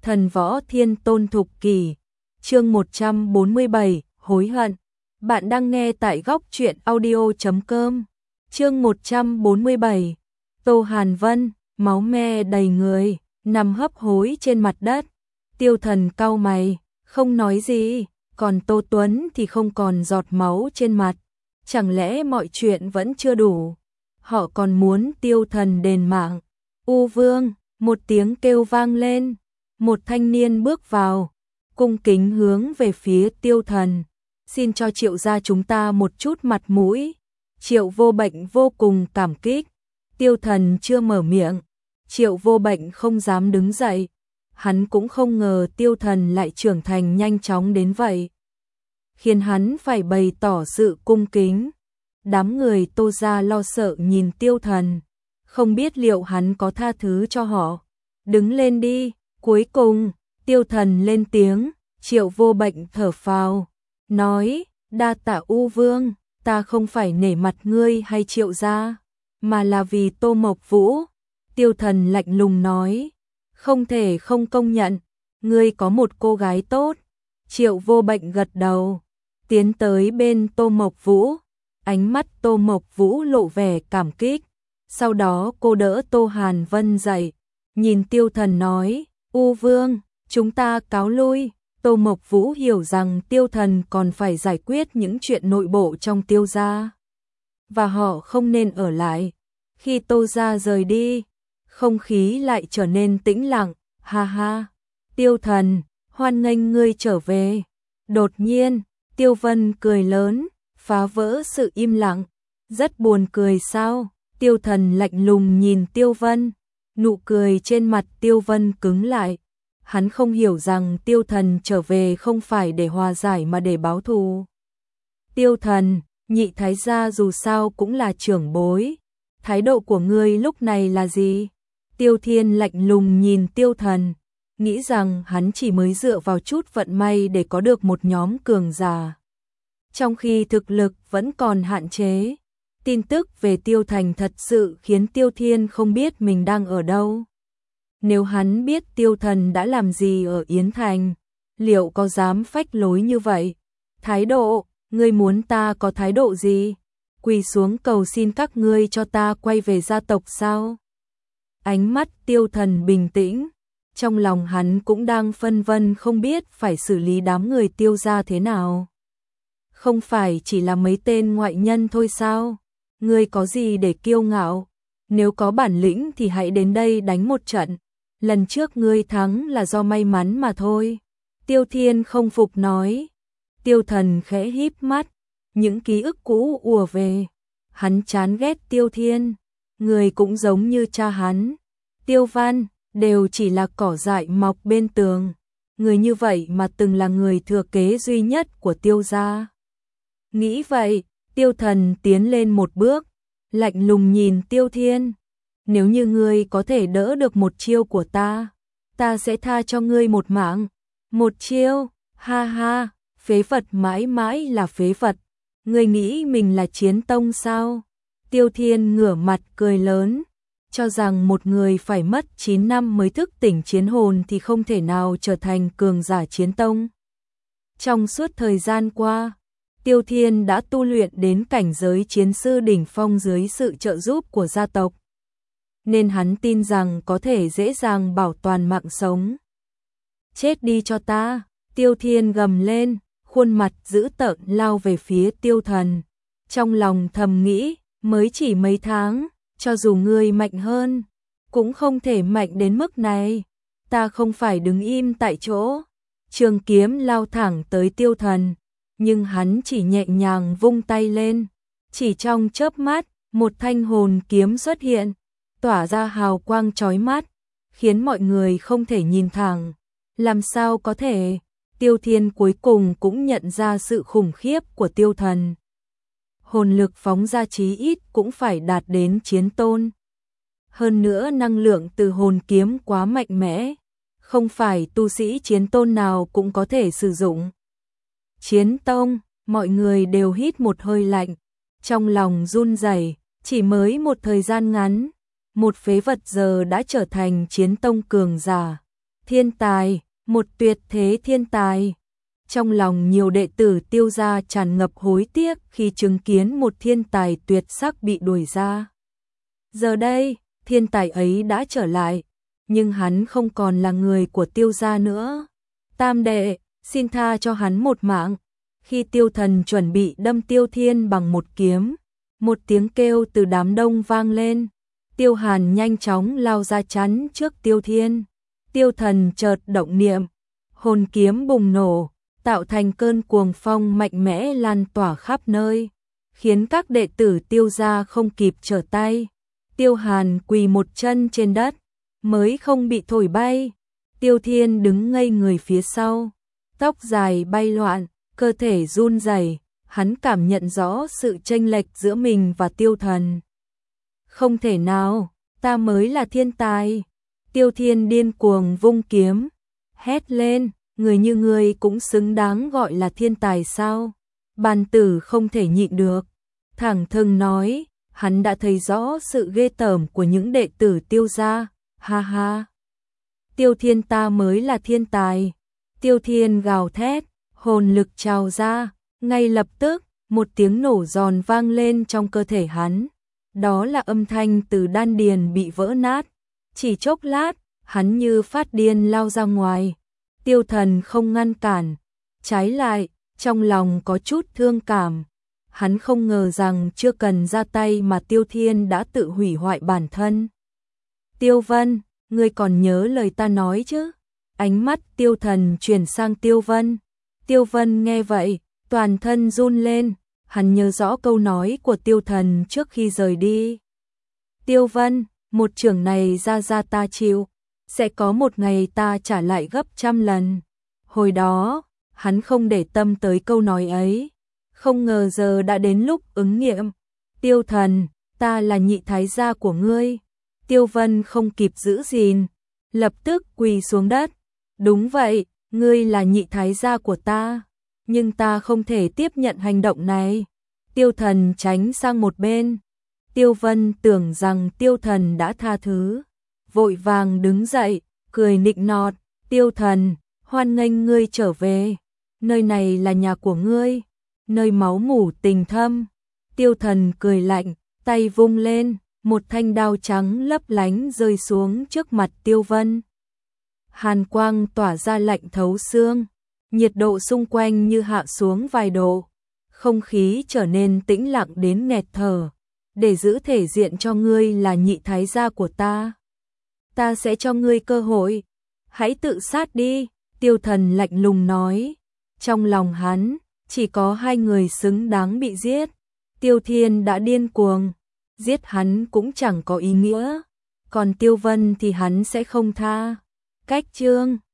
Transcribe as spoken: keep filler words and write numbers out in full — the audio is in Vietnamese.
Thần võ thiên tôn thục kỷ, chương một trăm bốn mươi bảy, hối hận. Bạn đang nghe tại góc truyện audio chấm com. Chương một trăm bốn mươi bảy. Tô Hàn Vân, máu me đầy người, nằm hấp hối trên mặt đất. Tiêu Thần cau mày, không nói gì, còn Tô Tuấn thì không còn giọt máu trên mặt. Chẳng lẽ mọi chuyện vẫn chưa đủ? Họ còn muốn Tiêu Thần đền mạng. U Vương, một tiếng kêu vang lên. Một thanh niên bước vào, cung kính hướng về phía Tiêu Thần. Xin cho Triệu gia chúng ta một chút mặt mũi. Triệu Vô Bệnh vô cùng cảm kích. Tiêu Thần chưa mở miệng, Triệu Vô Bệnh không dám đứng dậy. Hắn cũng không ngờ Tiêu Thần lại trưởng thành nhanh chóng đến vậy, khiến hắn phải bày tỏ sự cung kính. Đám người Tô gia lo sợ nhìn Tiêu Thần, không biết liệu hắn có tha thứ cho họ. Đứng lên đi. Cuối cùng, Tiêu Thần lên tiếng. Triệu Vô Bệnh thở phào, nói, đa tạ U Vương, ta không phải nể mặt ngươi hay Triệu gia, mà là vì Tô Mộc Vũ. Tiêu Thần lạnh lùng nói, không thể không công nhận, ngươi có một cô gái tốt. Triệu Vô Bệnh gật đầu, tiến tới bên Tô Mộc Vũ, ánh mắt Tô Mộc Vũ lộ vẻ cảm kích. Sau đó cô đỡ Tô Hàn Vân dậy, nhìn Tiêu Thần nói, U Vương, chúng ta cáo lui. Tô Mộc Vũ hiểu rằng Tiêu Thần còn phải giải quyết những chuyện nội bộ trong Tiêu gia, và họ không nên ở lại. Khi Tô gia rời đi, không khí lại trở nên tĩnh lặng. Ha ha, Tiêu Thần, hoan nghênh ngươi trở về. Đột nhiên, Tiêu Vân cười lớn, phá vỡ sự im lặng. Rất buồn cười sao? Tiêu Thần lạnh lùng nhìn Tiêu Vân. Nụ cười trên mặt Tiêu Vân cứng lại. Hắn không hiểu rằng Tiêu Thần trở về không phải để hòa giải mà để báo thù. Tiêu Thần, nhị thái gia dù sao cũng là trưởng bối. Thái độ của ngươi lúc này là gì? Tiêu Thiên lạnh lùng nhìn Tiêu Thần, nghĩ rằng hắn chỉ mới dựa vào chút vận may để có được một nhóm cường giả, trong khi thực lực vẫn còn hạn chế. Tin tức về Tiêu Thành thật sự khiến Tiêu Thiên không biết mình đang ở đâu. Nếu hắn biết Tiêu Thần đã làm gì ở Yến Thành, liệu có dám phách lối như vậy? Thái độ, ngươi muốn ta có thái độ gì? Quỳ xuống cầu xin các ngươi cho ta quay về gia tộc sao? Ánh mắt Tiêu Thần bình tĩnh, trong lòng hắn cũng đang phân vân không biết phải xử lý đám người Tiêu gia thế nào. Không phải chỉ là mấy tên ngoại nhân thôi sao? Ngươi có gì để kiêu ngạo? Nếu có bản lĩnh thì hãy đến đây đánh một trận. Lần trước ngươi thắng là do may mắn mà thôi. Tiêu Thiên không phục nói. Tiêu Thần khẽ híp mắt, những ký ức cũ ùa về. Hắn chán ghét Tiêu Thiên, người cũng giống như cha hắn. Tiêu Văn, đều chỉ là cỏ dại mọc bên tường. Người như vậy mà từng là người thừa kế duy nhất của Tiêu gia. Nghĩ vậy, Tiêu Thần tiến lên một bước, lạnh lùng nhìn Tiêu Thiên. Nếu như ngươi có thể đỡ được một chiêu của ta, ta sẽ tha cho ngươi một mạng. Một chiêu, ha ha, phế vật mãi mãi là phế vật. Ngươi nghĩ mình là chiến tông sao? Tiêu Thiên ngửa mặt cười lớn, cho rằng một người phải mất chín năm mới thức tỉnh chiến hồn thì không thể nào trở thành cường giả chiến tông. Trong suốt thời gian qua, Tiêu Thiên đã tu luyện đến cảnh giới chiến sư đỉnh phong dưới sự trợ giúp của gia tộc, nên hắn tin rằng có thể dễ dàng bảo toàn mạng sống. Chết đi cho ta! Tiêu Thiên gầm lên, khuôn mặt dữ tợn lao về phía Tiêu Thần. Trong lòng thầm nghĩ, mới chỉ mấy tháng, cho dù ngươi mạnh hơn, cũng không thể mạnh đến mức này. Ta không phải đứng im tại chỗ. Trường kiếm lao thẳng tới Tiêu Thần, nhưng hắn chỉ nhẹ nhàng vung tay lên. Chỉ trong chớp mắt, một thanh hồn kiếm xuất hiện, tỏa ra hào quang chói mắt, khiến mọi người không thể nhìn thẳng. Làm sao có thể? Tiêu Thiên cuối cùng cũng nhận ra sự khủng khiếp của Tiêu Thần. Hồn lực phóng ra chí ít cũng phải đạt đến chiến tôn. Hơn nữa năng lượng từ hồn kiếm quá mạnh mẽ, không phải tu sĩ chiến tôn nào cũng có thể sử dụng. Chiến tông, mọi người đều hít một hơi lạnh, trong lòng run rẩy. Chỉ mới một thời gian ngắn, một phế vật giờ đã trở thành chiến tông cường giả. thiên tài, một tuyệt thế thiên tài. Trong lòng nhiều đệ tử Tiêu gia tràn ngập hối tiếc khi chứng kiến một thiên tài tuyệt sắc bị đuổi ra. Giờ đây, thiên tài ấy đã trở lại, nhưng hắn không còn là người của Tiêu gia nữa. Tam đệ, xin tha cho hắn một mạng. Khi Tiêu Thần chuẩn bị đâm Tiêu Thiên bằng một kiếm, một tiếng kêu từ đám đông vang lên. Tiêu Hàn nhanh chóng lao ra chắn trước Tiêu Thiên. Tiêu Thần chợt động niệm, hồn kiếm bùng nổ, tạo thành cơn cuồng phong mạnh mẽ lan tỏa khắp nơi, khiến các đệ tử Tiêu gia không kịp trở tay. Tiêu Hàn quỳ một chân trên đất, mới không bị thổi bay. Tiêu Thiên đứng ngây người phía sau, tóc dài bay loạn, cơ thể run rẩy, hắn cảm nhận rõ sự chênh lệch giữa mình và Tiêu Thần. Không thể nào, ta mới là thiên tài. Tiêu Thiên điên cuồng vung kiếm, hét lên, người như ngươi cũng xứng đáng gọi là thiên tài sao? Bàn tử không thể nhịn được, thẳng thừng nói, hắn đã thấy rõ sự ghê tởm của những đệ tử Tiêu gia, ha ha. Tiêu Thiên ta mới là thiên tài. Tiêu Thiên gào thét, hồn lực trào ra, ngay lập tức, một tiếng nổ giòn vang lên trong cơ thể hắn. Đó là âm thanh từ đan điền bị vỡ nát. Chỉ chốc lát, hắn như phát điên lao ra ngoài. Tiêu Thần không ngăn cản, trái lại, trong lòng có chút thương cảm. Hắn không ngờ rằng chưa cần ra tay mà Tiêu Thiên đã tự hủy hoại bản thân. Tiêu Vân, ngươi còn nhớ lời ta nói chứ? Ánh mắt Tiêu Thần chuyển sang Tiêu Vân. Tiêu Vân nghe vậy, toàn thân run lên, hắn nhớ rõ câu nói của Tiêu Thần trước khi rời đi. Tiêu Vân, một chưởng này ra ra ta chịu, sẽ có một ngày ta trả lại gấp trăm lần. Hồi đó, hắn không để tâm tới câu nói ấy, không ngờ giờ đã đến lúc ứng nghiệm. Tiêu Thần, ta là nhị thái gia của ngươi. Tiêu Vân không kịp giữ gìn, lập tức quỳ xuống đất. Đúng vậy, ngươi là nhị thái gia của ta, nhưng ta không thể tiếp nhận hành động này. Tiêu Thần tránh sang một bên. Tiêu Vân tưởng rằng Tiêu Thần đã tha thứ, vội vàng đứng dậy, cười nịnh nọt, Tiêu Thần, hoan nghênh ngươi trở về, nơi này là nhà của ngươi, nơi máu mủ tình thâm. Tiêu Thần cười lạnh, tay vung lên, một thanh đao trắng lấp lánh rơi xuống trước mặt Tiêu Vân. Hàn quang tỏa ra lạnh thấu xương, nhiệt độ xung quanh như hạ xuống vài độ, không khí trở nên tĩnh lặng đến nghẹt thở. Để giữ thể diện cho ngươi là nhị thái gia của ta, ta sẽ cho ngươi cơ hội, hãy tự sát đi. Tiêu Thần lạnh lùng nói. Trong lòng hắn, chỉ có hai người xứng đáng bị giết. Tiêu Thiên đã điên cuồng, giết hắn cũng chẳng có ý nghĩa, còn Tiêu Vân thì hắn sẽ không tha. Cách chương